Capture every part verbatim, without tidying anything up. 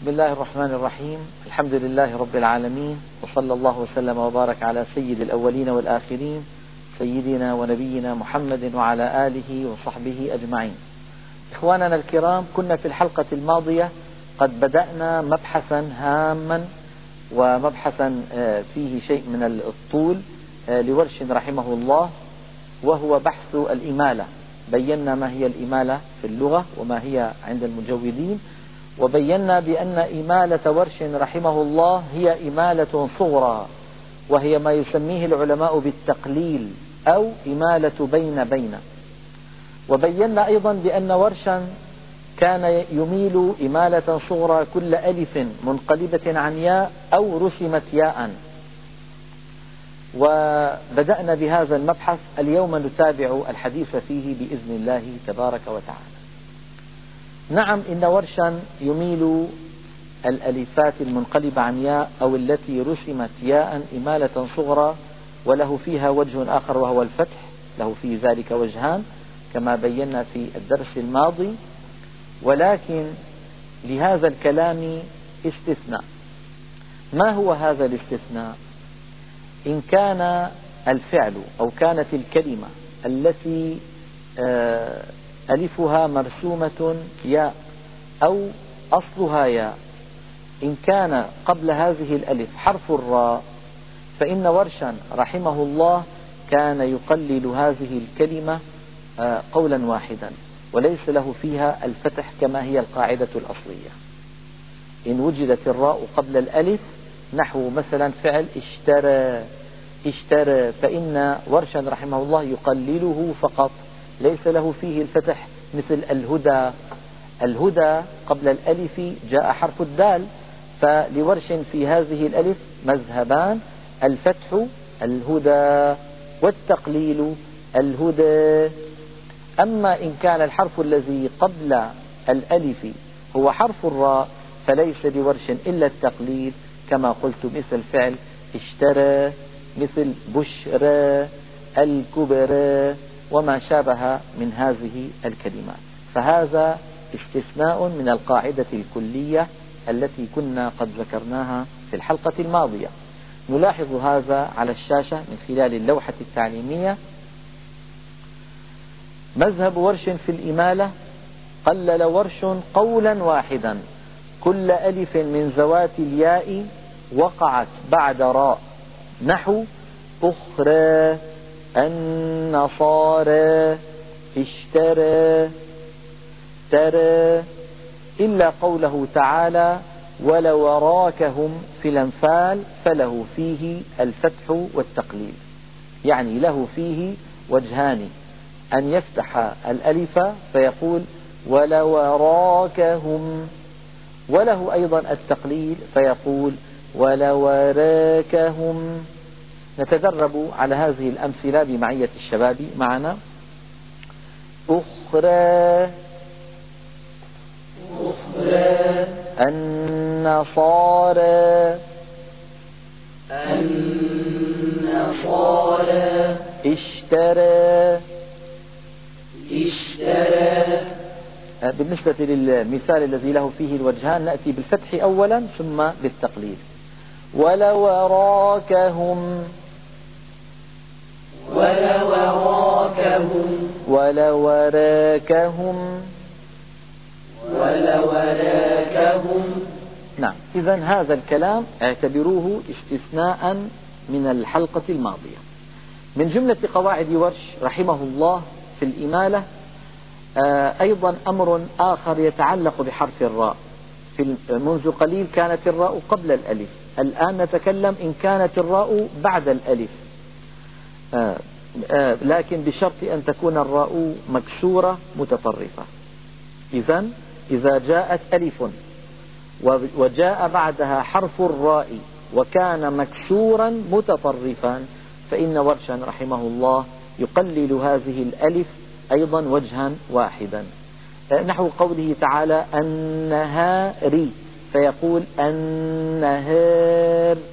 بسم الله الرحمن الرحيم. الحمد لله رب العالمين، وصلى الله وسلم وبارك على سيد الأولين والآخرين سيدنا ونبينا محمد وعلى آله وصحبه أجمعين. إخواننا الكرام، كنا في الحلقة الماضية قد بدأنا مبحثا هاما ومبحثا فيه شيء من الطول لورش رحمه الله، وهو بحث الإمالة. بينا ما هي الإمالة في اللغة وما هي عند المجودين، وبينا بأن إمالة ورش رحمه الله هي إمالة صغرى، وهي ما يسميه العلماء بالتقليل أو إمالة بين بين. وبينا أيضا بأن ورشا كان يميل إمالة صغرى كل ألف منقلبة عن ياء أو رسمت ياء. وبدأنا بهذا المبحث، اليوم نتابع الحديث فيه بإذن الله تبارك وتعالى. نعم، إن ورشا يميل الألفات المنقلبة عن ياء أو التي رسمت ياء إمالة صغرى، وله فيها وجه آخر وهو الفتح، له في ذلك وجهان كما بينا في الدرس الماضي. ولكن لهذا الكلام استثناء. ما هو هذا الاستثناء؟ إن كان الفعل أو كانت الكلمة التي ألفها مرسومة ياء أو أصلها ياء، إن كان قبل هذه الألف حرف الراء، فإن ورشا رحمه الله كان يقلل هذه الكلمة قولا واحدا، وليس له فيها الفتح كما هي القاعدة الأصلية. إن وجدت الراء قبل الألف، نحو مثلا فعل اشترى اشترى، فإن ورشا رحمه الله يقلله فقط، ليس له فيه الفتح. مثل الهدى، الهدى قبل الألف جاء حرف الدال، فلورش في هذه الألف مذهبان: الفتح الهدى والتقليل الهدى. أما إن كان الحرف الذي قبل الألف هو حرف الراء، فليس لورش إلا التقليل، كما قلت مثل فعل اشترى، مثل بشرى، الكبرى، وما شابه من هذه الكلمات. فهذا استثناء من القاعدة الكلية التي كنا قد ذكرناها في الحلقة الماضية. نلاحظ هذا على الشاشة من خلال اللوحة التعليمية. مذهب ورش في الإمالة: قلل ورش قولا واحدا كل ألف من ذوات الياء وقعت بعد راء، نحو أخرى، النصارى، اشترى، ترى، إلا قوله تعالى: ولوراكهم في الأنفال، فله فيه الفتح والتقليل. يعني له فيه وجهان: أن يفتح الألف فيقول ولوراكهم، وله أيضا التقليل فيقول ولوراكهم. نتدرب على هذه الأمثلة بمعية الشباب معنا. أخرى، أخرى، النصارى، النصارى، اشترى، اشترى. بالنسبة للمثال الذي له فيه الوجهان، نأتي بالفتح أولا ثم بالتقليل. ولوراكهم، ولوراكهم، ولوراكهم، ولوراكهم. نعم، إذن هذا الكلام اعتبروه استثناء من الحلقة الماضية. من جملة قواعد ورش رحمه الله في الإمالة أيضا أمر آخر يتعلق بحرف الراء. في منذ قليل كانت الراء قبل الألف، الآن نتكلم إن كانت الراء بعد الألف، آآ آآ لكن بشرط أن تكون الراء مكسورة متطرفة. إذن إذا جاءت ألف وجاء بعدها حرف الراء وكان مكسورا متطرفا، فإن ورشا رحمه الله يقلل هذه الألف أيضا وجها واحدا، نحو قوله تعالى: النهار، فيقول النهار،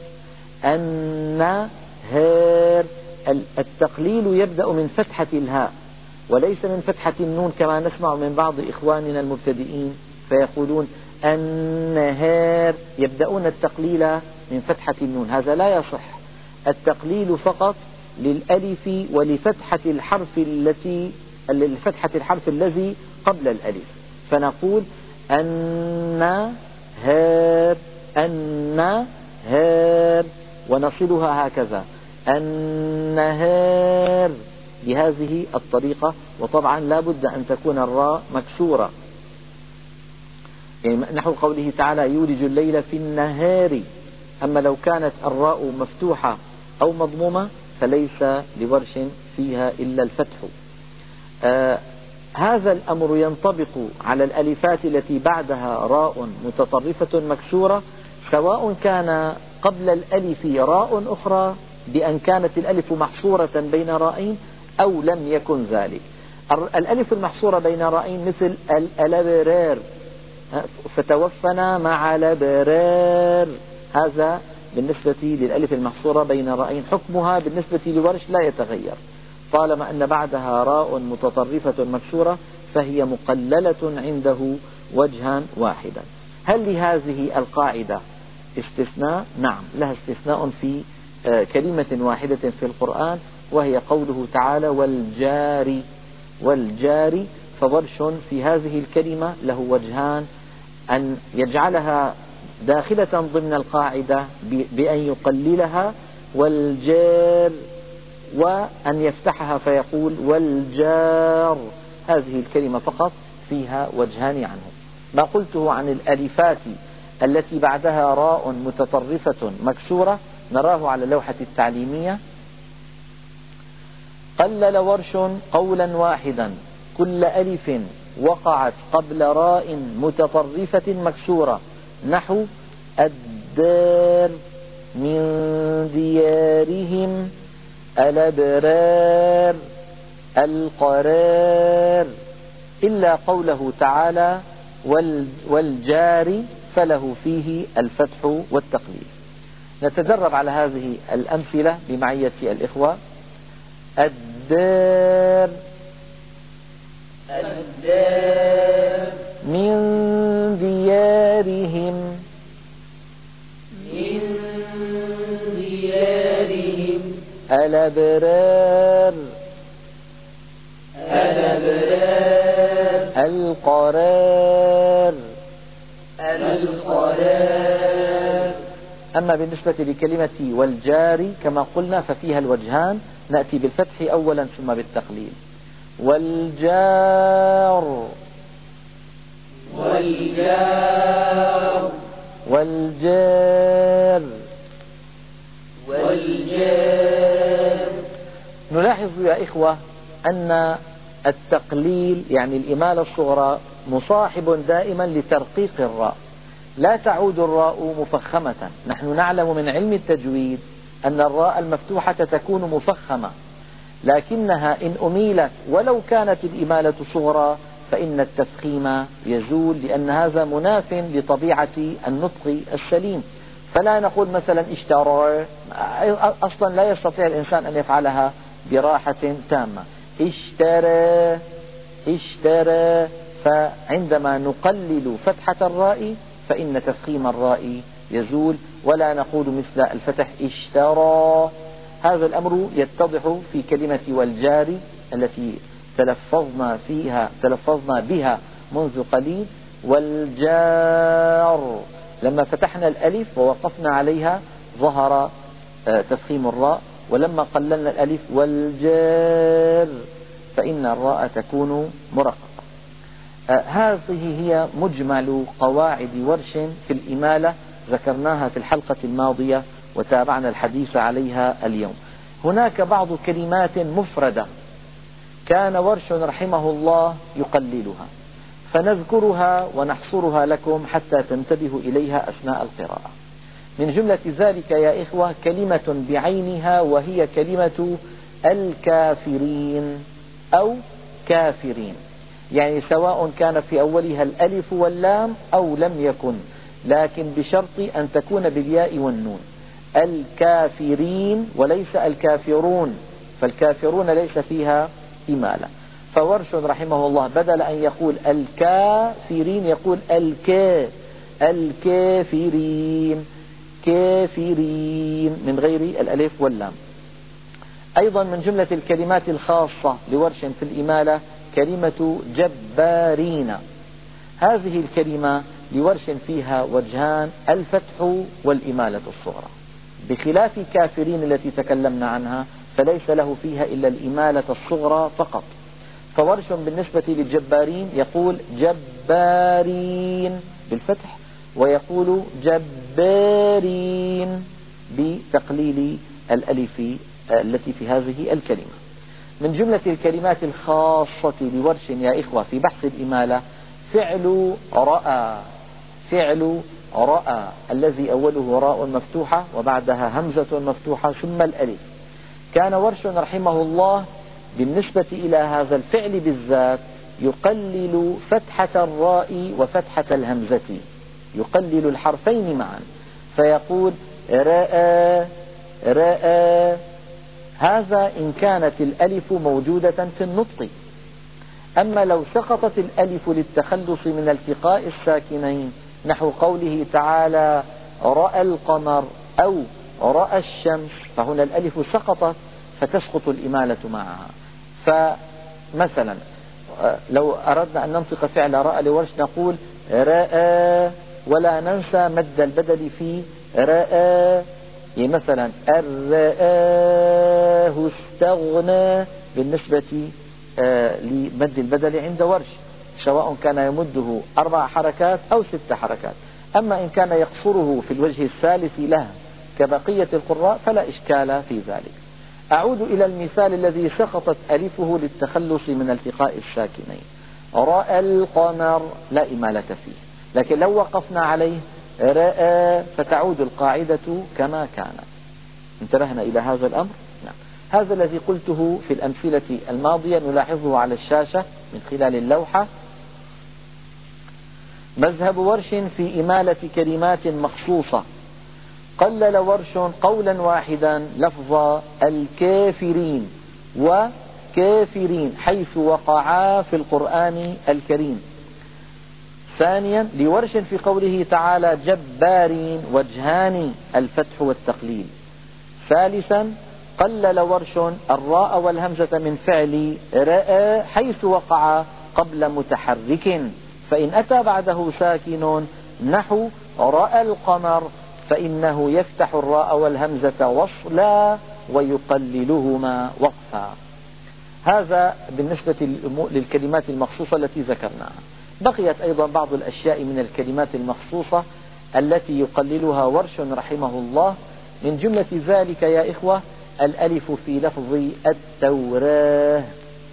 النهار. التقليل يبدأ من فتحة الهاء وليس من فتحة النون، كما نسمع من بعض إخواننا المبتدئين فيقولون النهار يبدأون التقليل من فتحة النون، هذا لا يصح. التقليل فقط للألف ولفتحة الحرف التي لفتحة الحرف الذي قبل الألف، فنقول النهار النهار ونصلها هكذا النهار بهذه الطريقة. وطبعا لا بد أن تكون الراء مكسورة، يعني نحو قوله تعالى يولج الليل في النهار. أما لو كانت الراء مفتوحة أو مضمومة فليس لورش فيها إلا الفتح. آه هذا الأمر ينطبق على الألفات التي بعدها راء متطرفة مكسورة، سواء كان قبل الألف راء أخرى بأن كانت الألف محصورة بين رائين أو لم يكن ذلك. الألف المحصورة بين رائين مثل الأبرار، فتوفنا مع الأبرار، هذا بالنسبة للألف المحصورة بين رائين حكمها بالنسبة لورش لا يتغير، طالما أن بعدها راء متطرفة مكسورة فهي مقللة عنده وجها واحدا. هل لهذه القاعدة استثناء؟ نعم، لها استثناء في كلمة واحدة في القرآن، وهي قوله تعالى والجار والجار. فورش في هذه الكلمة له وجهان: أن يجعلها داخلة ضمن القاعدة بأن يقللها والجار، وأن يفتحها فيقول والجار. هذه الكلمة فقط فيها وجهان عنه. ما قلته عن الألفات التي بعدها راء متطرفة مكسورة نراه على اللوحة التعليمية. قلل ورش قولا واحدا كل ألف وقعت قبل راء متطرفة مكسورة، نحو الدار من ديارهم الأبرار القرار، إلا قوله تعالى والجار فله فيه الفتح والتقليل. نتدرب على هذه الأمثلة بمعية الإخوة. الدار الدار من ديارهم من ديارهم الأبرار الأبرار القرار القرار. أما بالنسبة لكلمة والجار كما قلنا ففيها الوجهان، نأتي بالفتح أولا ثم بالتقليل. والجار والجار والجار والجار. نلاحظ يا إخوة أن التقليل يعني الإمالة الصغرى مصاحب دائما لترقيق الراء، لا تعود الراء مفخمة. نحن نعلم من علم التجويد أن الراء المفتوحة تكون مفخمة، لكنها إن أميلت ولو كانت الإمالة صغرى فإن التفخيم يزول، لأن هذا مناف لطبيعة النطق السليم. فلا نقول مثلا اشترى، أصلا لا يستطيع الإنسان أن يفعلها براحة تامة. اشترى اشترى، فعندما نقلل فتحة الراء فإن تفخيم الراء يزول، ولا نقول مثل الفتح اشترى. هذا الأمر يتضح في كلمة والجار التي تلفظنا فيها تلفظنا بها منذ قليل. والجار لما فتحنا الألف ووقفنا عليها ظهر تفخيم الراء، ولما قللنا الألف والجار فإن الراء تكون مرققة. هذه هي مجمل قواعد ورش في الإمالة، ذكرناها في الحلقة الماضية وتابعنا الحديث عليها اليوم. هناك بعض كلمات مفردة كان ورش رحمه الله يقللها، فنذكرها ونحصرها لكم حتى تنتبهوا إليها أثناء القراءة. من جملة ذلك يا إخوة كلمة بعينها، وهي كلمة الكافرين أو كافرين، يعني سواء كان في أولها الألف واللام أو لم يكن، لكن بشرط أن تكون بالياء والنون. الكافرين وليس الكافرون، فالكافرون ليس فيها إمالة. فورش رحمه الله بدل أن يقول الكافرين يقول الكا، الكافرين، كافرين من غير الألف واللام. أيضا من جملة الكلمات الخاصة لورش في الإمالة كلمة جبارين. هذه الكلمة لورش فيها وجهان، الفتح والإمالة الصغرى، بخلاف كافرين التي تكلمنا عنها فليس له فيها إلا الإمالة الصغرى فقط. فورش بالنسبة للجبارين يقول جبارين بالفتح، ويقول جبارين بتقليل الألف التي في هذه الكلمة. من جملة الكلمات الخاصة لورش يا إخوة في بحث الإمالة فعل رأى، فعل رأى الذي أوله راء مفتوحة وبعدها همزة مفتوحة ثم الألف. كان ورش رحمه الله بالنسبة إلى هذا الفعل بالذات يقلل فتحة الراء وفتحة الهمزة، يقلل الحرفين معا، فيقول رأى رأى. هذا إن كانت الألف موجودة في النطق. أما لو سقطت الألف للتخلص من التقاء الساكنين نحو قوله تعالى رأى القمر أو رأى الشمس، فهنا الألف سقطت فتسقط الإمالة معها. فمثلا لو أردنا أن ننطق فعل رأى لورش نقول رأى، ولا ننسى مد البدل في رأى. يعني مثلا الرآه استغنى بالنسبة لمد البدل عند ورش، سواء كان يمده أربع حركات أو ست حركات. أما إن كان يقصره في الوجه الثالث له كبقية القراء فلا إشكال في ذلك. أعود إلى المثال الذي سقطت ألفه للتخلص من التقاء الساكنين. رأى القمر لا إمالة فيه، لكن لو وقفنا عليه رأى فتعود القاعدة كما كانت. انتبهنا إلى هذا الأمر؟ نعم. هذا الذي قلته في الأمثلة الماضية نلاحظه على الشاشة من خلال اللوحة. مذهب ورش في إمالة كلمات مخصوصة. قلل ورش قولا واحدا لفظ الكافرين وكافرين حيث وقعا في القرآن الكريم. ثانيا لورش في قوله تعالى جبارين وجهان الفتح والتقليل. ثالثا قلل ورش الراء والهمزة من فعل رأى حيث وقع قبل متحرك، فإن أتى بعده ساكن نحو رأى القمر فإنه يفتح الراء والهمزة وصلا ويقللهما وقفا. هذا بالنسبة للكلمات المخصوصة التي ذكرناها. بقيت أيضا بعض الأشياء من الكلمات المخصوصة التي يقللها ورش رحمه الله. من جملة ذلك يا إخوة الألف في لفظ التوراة.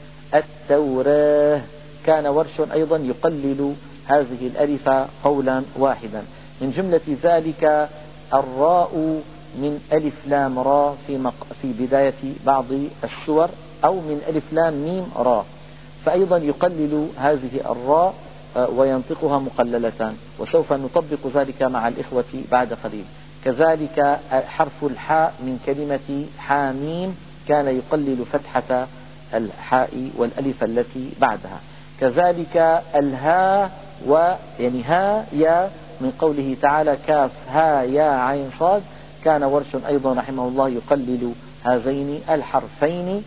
التوراة كان ورش أيضا يقلل هذه الألف قولا واحدا. من جملة ذلك الراء من ألف لام را في, مق... في بداية بعض السور، أو من ألف لام ميم را، فأيضا يقلل هذه الراء وينطقها مقللة، وسوف نطبق ذلك مع الإخوة بعد قليل. كذلك حرف الحاء من كلمة حاميم كان يقلل فتحة الحاء والألف التي بعدها. كذلك الهاء ويعني ها يا من قوله تعالى كاف ها يا عين صاد، كان ورش أيضا رحمه الله يقلل هذين الحرفين.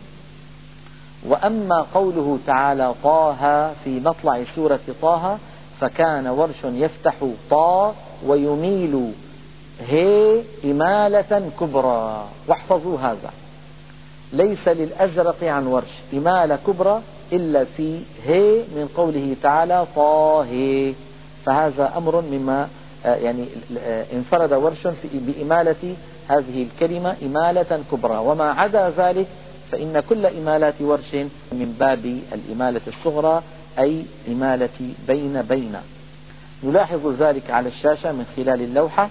وأما قوله تعالى طه في مطلع سورة طه فكان ورش يفتح طا ويميل هي إمالة كبرى. واحفظوا هذا، ليس للأزرق عن ورش إمالة كبرى إلا في هي من قوله تعالى طه، فهذا أمر مما يعني انفرد ورش بإمالة هذه الكلمة إمالة كبرى. وما عدا ذلك فإن كل إمالات ورش من باب الإمالة الصغرى، أي إمالة بين بين. نلاحظ ذلك على الشاشة من خلال اللوحة.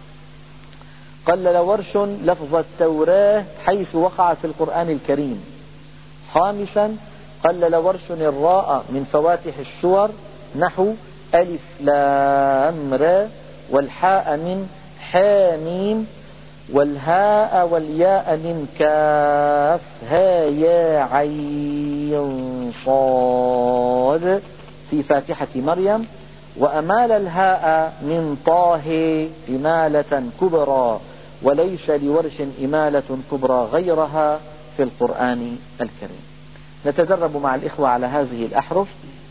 قلل ورش لفظ التوراة حيث وقع في القرآن الكريم. خامسا قلل ورش الراء من فواتح السور نحو ألف لام را، والحاء من حاميم، والهاء والياء من كاف ها يا عين صاد في فاتحة مريم، وأمال الهاء من طاه إمالة كبرى، وليس لورش إمالة كبرى غيرها في القرآن الكريم. نتدرب مع الإخوة على هذه الأحرف: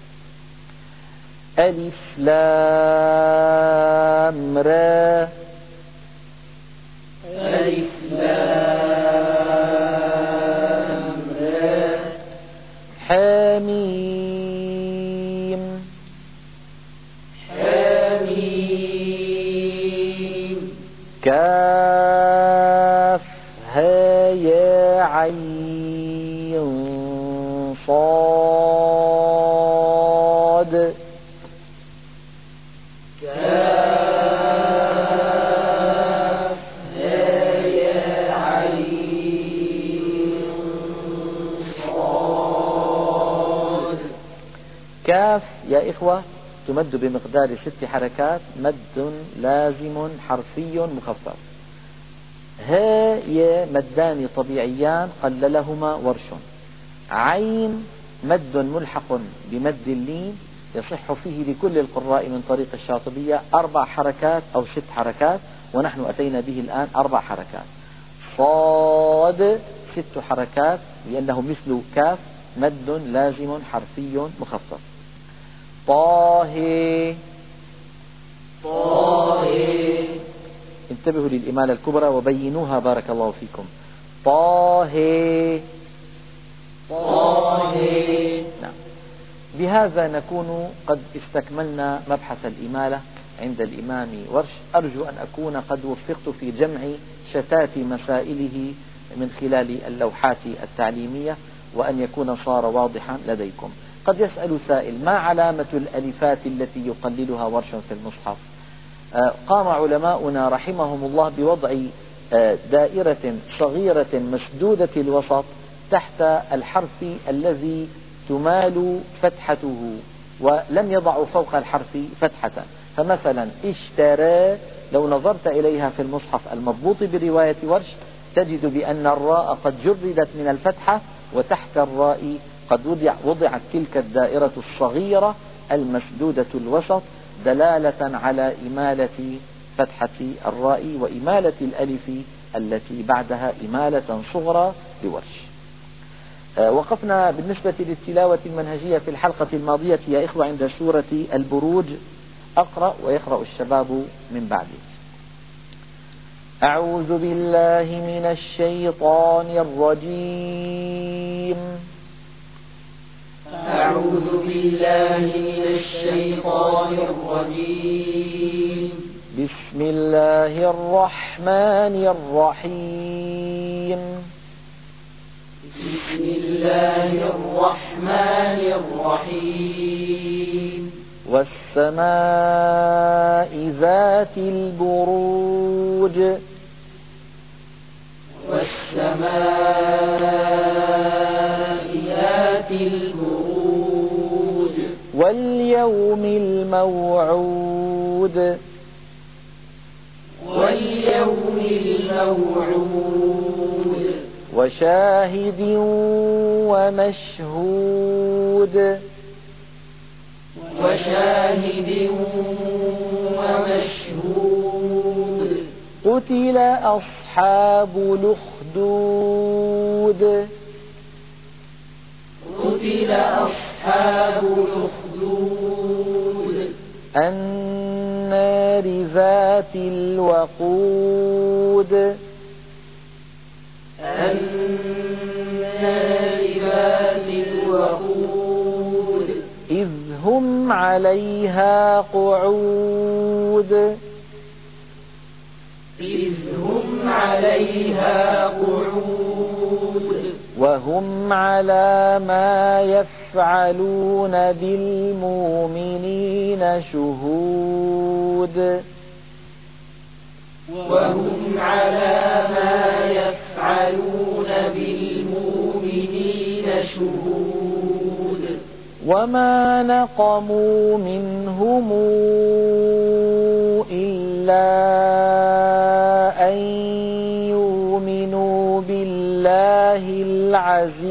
ألف لام را، ألف لام را، حميم، حميم، كاف ها يا عين صاد، كاف ها يا عين صاد. كاف يا إخوة تمد بمقدار ست حركات، مد لازم حرفي مخفف. ها يا مدان طبيعيان قللهما ورش. عين مد ملحق بمد اللين يصح فيه لكل القراء من طريق الشاطبية أربع حركات أو ست حركات، ونحن أتينا به الآن أربع حركات. صاد ست حركات لأنه مثل كاف، مد لازم حرفي مخفف. طه، طه، انتبهوا للإمالة الكبرى وبينوها بارك الله فيكم. طه، طه. نعم. بهذا نكون قد استكملنا مبحث الإمالة عند الإمام ورش. أرجو أن أكون قد وفقت في جمع شتات مسائله من خلال اللوحات التعليمية، وأن يكون صار واضحا لديكم. قد يسأل سائل: ما علامة الألفات التي يقللها ورش في المصحف؟ قام علماؤنا رحمهم الله بوضع دائرة صغيرة مسدودة الوسط تحت الحرف الذي تمال فتحته، ولم يضعوا فوق الحرف فتحة. فمثلا اشترى لو نظرت إليها في المصحف المضبوط برواية ورش تجد بأن الراء قد جردت من الفتحة، وتحت الراء قد وضع وضعت تلك الدائرة الصغيرة المسدودة الوسط دلالة على إمالة فتحة الراء وإمالة الألف التي بعدها إمالة صغرى لورش. وقفنا بالنسبة للتلاوة المنهجية في الحلقة الماضية يا إخوة عند سورة البروج. أقرأ ويقرأ الشباب من بعدي. أعوذ بالله من الشيطان الرجيم. أعوذ بالله من الشيطان الرجيم. بسم الله الرحمن الرحيم. بسم الله الرحمن الرحيم. والسماء ذات البروج. والسماء ذات البروج. واليوم الموعود. واليوم الموعود. وشاهد ومشهود. وشاهد ومشهود. قتل أصحاب الأخدود. قتل أصحاب الأخدود. النار ذات الوقود. النار ذات الوقود. إذ هم عليها قعود. إذ هم عليها قعود. وهم على ما يفعلون بالمؤمنين شهود. وهم على ما يفعلون بالمؤمنين شهود. وما نقموا منهم إلا أن يؤمنوا بالله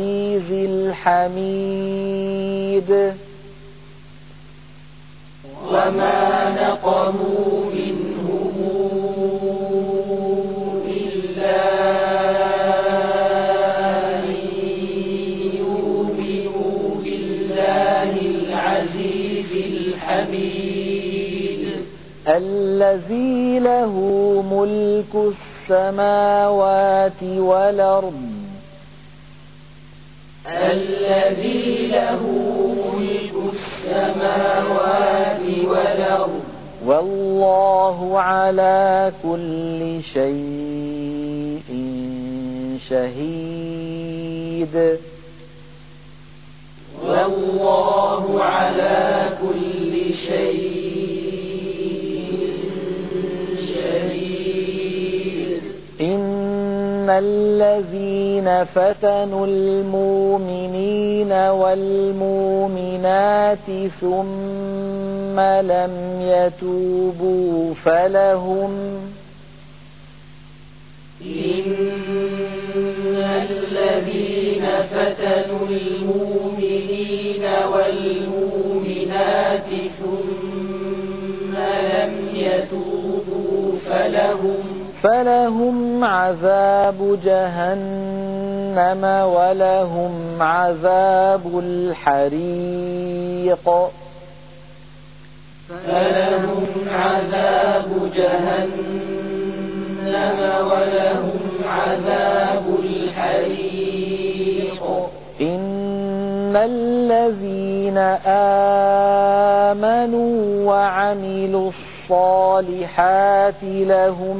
العزيز الحميد. وما نقموا منهم إلا أن يؤمنوا بالله العزيز الحميد الذي له ملك السماوات والأرض الذي له ملك السماوات والأرض والله على كل شيء شهيد والله على كل شيء شهيد إن الذين فتنوا المؤمنين والمؤمنات ثم لم يتوبوا فلهم إن الذين فتنوا المؤمنين والمؤمنات ثم لم يتوبوا فلهم فلهم عذاب جهنم ولهم عذاب الحريق فلهم عذاب جهنم ولهم عذاب الحريق إن الذين آمنوا وعملوا الصالحات لهم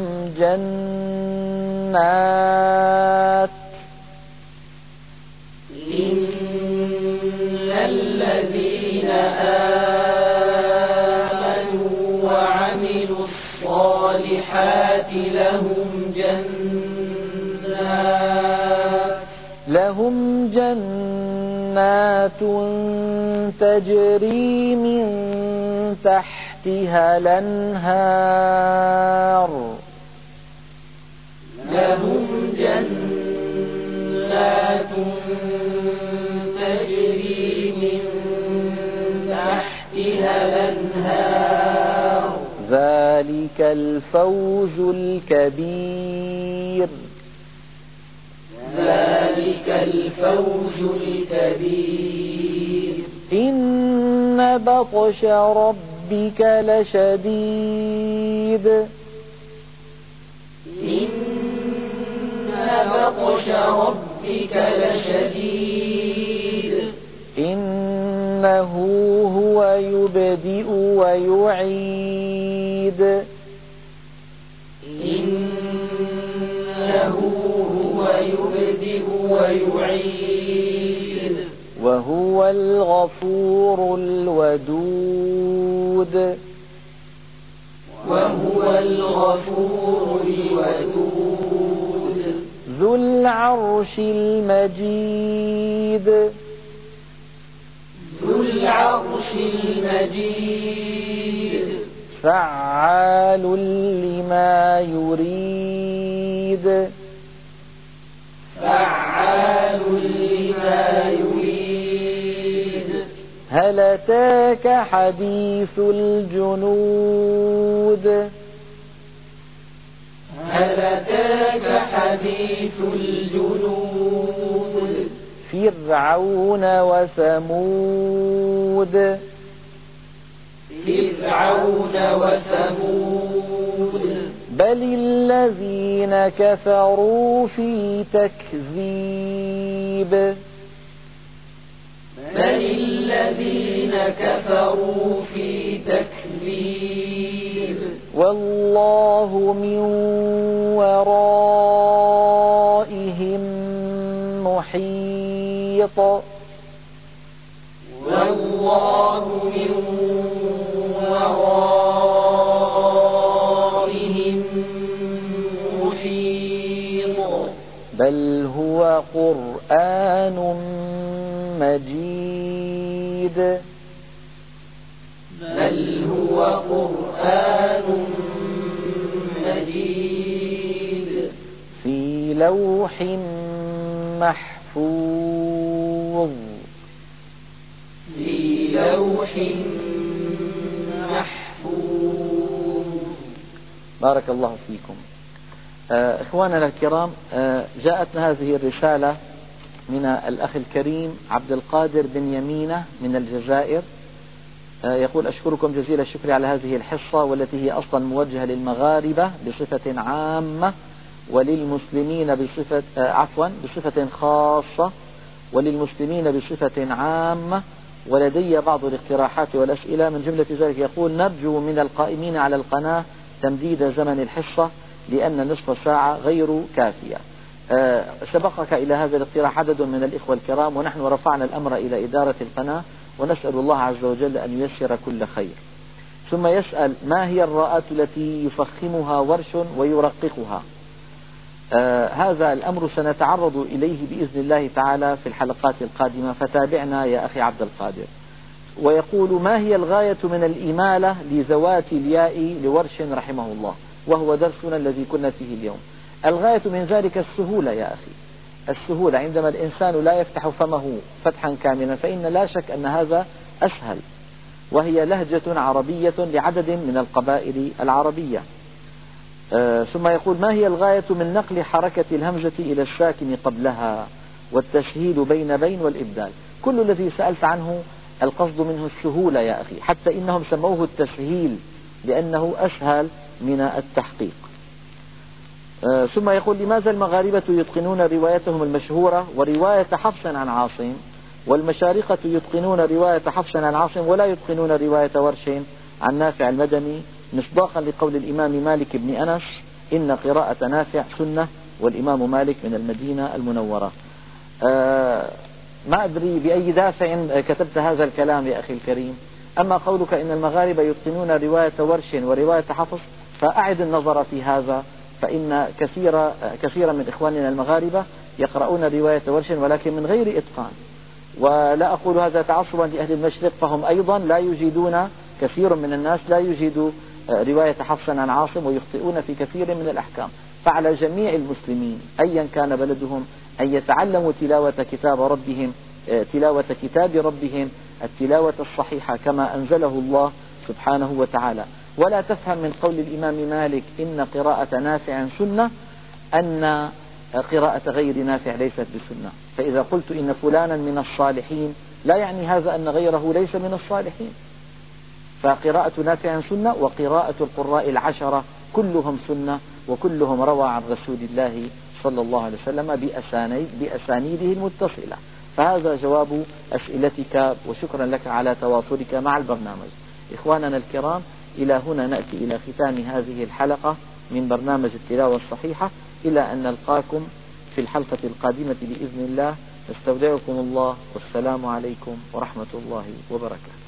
جنات إن الذين آمنوا وعملوا الصالحات لهم جنات لهم جنات تجري من تحتها الأنهار لهم جنات تجري من تحتها الأنهار ذلك الفوز الكبير ذلك الفوز الكبير إن بطش ربك لشديد إن بطش ربك لشديد إنه هو يبدئ ويعيد إنه هو يبدئ ويعيد وهو الغفور الودود وهو الغفور الودود ذو العرش المجيد ذو العرش المجيد فعال لما يريد فعال لما يريد هل أتاك حديث الجنود هل أتاك حديث الجنود فرعون وثمود فرعون وثمود بل الذين كفروا في تكذيب بل الذين كفروا في تكذيب والله من ورائهم محيط والله من ورائهم محيط بل هو قرآن مجيد بل هو قرآن مجيد في لوح محفوظ في لوح محفوظ بارك الله فيكم. آه إخواننا الكرام، آه جاءتنا هذه الرسالة من الأخ الكريم عبد القادر بن يمينة من الجزائر. آه يقول: أشكركم جزيل الشكر على هذه الحصة، والتي هي أصلا موجهة للمغاربة بصفة عامة، وللمسلمين بصفة آه عفوا بصفة خاصة، وللمسلمين بصفة عامة. ولدي بعض الاقتراحات والأسئلة، من جملة ذلك يقول: نرجو من القائمين على القناة تمديد زمن الحصة، لأن نصف ساعة غير كافية. أه سبقك إلى هذا الاقتراح عدد من الإخوة الكرام، ونحن رفعنا الأمر إلى إدارة القناة، ونسأل الله عز وجل أن ييسر كل خير. ثم يسأل: ما هي الراءات التي يفخمها ورش ويرققها؟ آه هذا الأمر سنتعرض إليه بإذن الله تعالى في الحلقات القادمة، فتابعنا يا أخي عبد القادر. ويقول: ما هي الغاية من الإمالة لذوات الياء لورش رحمه الله، وهو درسنا الذي كنا فيه اليوم؟ الغاية من ذلك السهولة يا أخي، السهولة. عندما الإنسان لا يفتح فمه فتحا كاملا فإن لا شك أن هذا أسهل، وهي لهجة عربية لعدد من القبائل العربية. آه ثم يقول: ما هي الغاية من نقل حركة الهمزة إلى الساكن قبلها، والتسهيل بين بين والإبدال؟ كل الذي سألت عنه القصد منه السهولة يا أخي، حتى إنهم سموه التسهيل لأنه أسهل من التحقيق. آه ثم يقول: لماذا المغاربة يتقنون روايتهم المشهورة ورواية حفص عن عاصم، والمشارقة يتقنون رواية حفص عن عاصم ولا يتقنون رواية ورش عن نافع المدني، مصداقا لقول الإمام مالك بن أنس: إن قراءة نافع سنة، والإمام مالك من المدينة المنورة. آه ما أدري بأي دافع كتبت هذا الكلام يا أخي الكريم. أما قولك إن المغاربة يتقنون رواية ورش ورواية حفص، فأعد النظر في هذا، فإن كثير كثيرا من إخواننا المغاربة يقرؤون رواية ورش ولكن من غير إتقان. ولا أقول هذا تعصبا لأهل المشرق، فهم أيضا لا يجيدون، كثير من الناس لا يجيد رواية حفص عن عاصم، ويخطئون في كثير من الأحكام. فعلى جميع المسلمين أيا كان بلدهم أن يتعلموا تلاوة كتاب ربهم، تلاوة كتاب ربهم، التلاوة الصحيحة كما أنزله الله سبحانه وتعالى. ولا تفهم من قول الإمام مالك إن قراءة نافع سنة أن قراءة غير نافع ليست بسنة. فإذا قلت إن فلانا من الصالحين لا يعني هذا أن غيره ليس من الصالحين. فقراءة نافع سنة، وقراءة القراء العشرة كلهم سنة، وكلهم روى عن رسول الله صلى الله عليه وسلم بأسانيد بأسانيده المتصلة. فهذا جواب أسئلتك، وشكرا لك على تواصلك مع البرنامج. إخواننا الكرام، إلى هنا نأتي إلى ختام هذه الحلقة من برنامج التلاوة الصحيحة، إلى أن نلقاكم في الحلقة القادمة بإذن الله. نستودعكم الله، والسلام عليكم ورحمة الله وبركاته.